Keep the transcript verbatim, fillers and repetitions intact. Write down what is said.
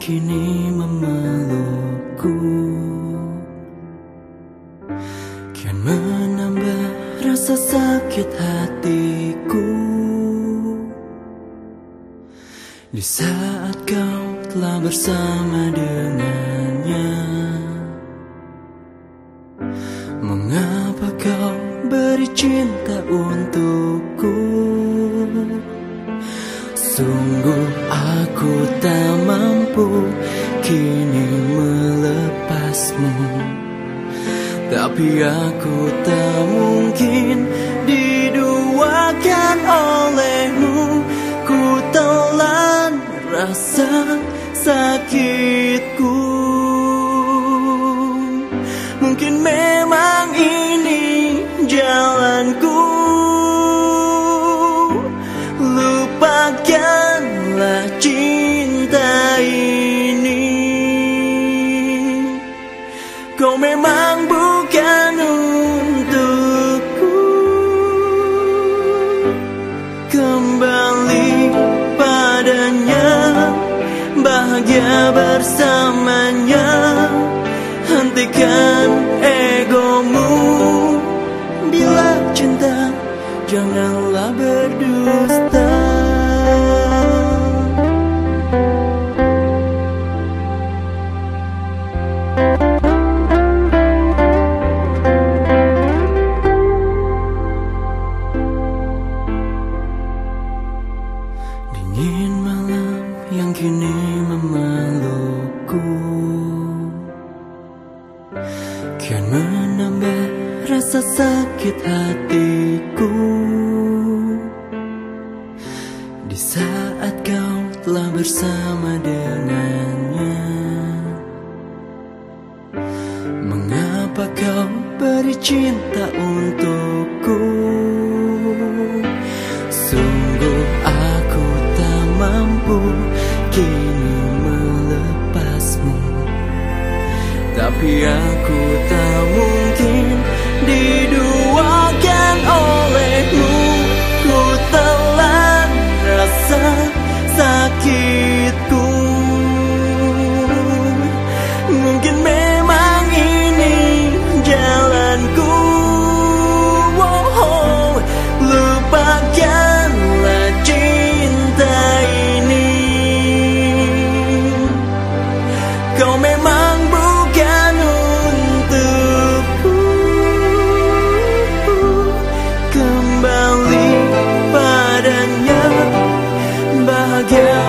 kini memelukku, kian menambah rasa sakit hatiku. Di saat kau telah bersama dengannya, mengapa kau beri cinta untukku? Sungguh aku tak mampu kini melepasmu, tapi aku tak mungkin diduakan olehmu. Ku telan rasa sakitku. Mungkin memang ini jalanku. Lupakanlah cinta ini. Kau memang bukan untukku. Kembali padanya, bahagia bersamanya. Hentikan egomu. Bila cinta, janganlah berdusta. Dingin malam yang kini memelukku, kian menambah rasa sakit hatiku. Di saat kau telah bersama dengannya, mengapa kau beri cinta untukku? Sungguh aku tak mampu kini melepasmu, tapi aku tak mungkin diduakan olehmu. Ku telan rasa sakitku. Mungkin memang ini jalanku. Oh, lupakanlah cinta ini. Kau memang bukan untukku. Kembali padanya, bahagia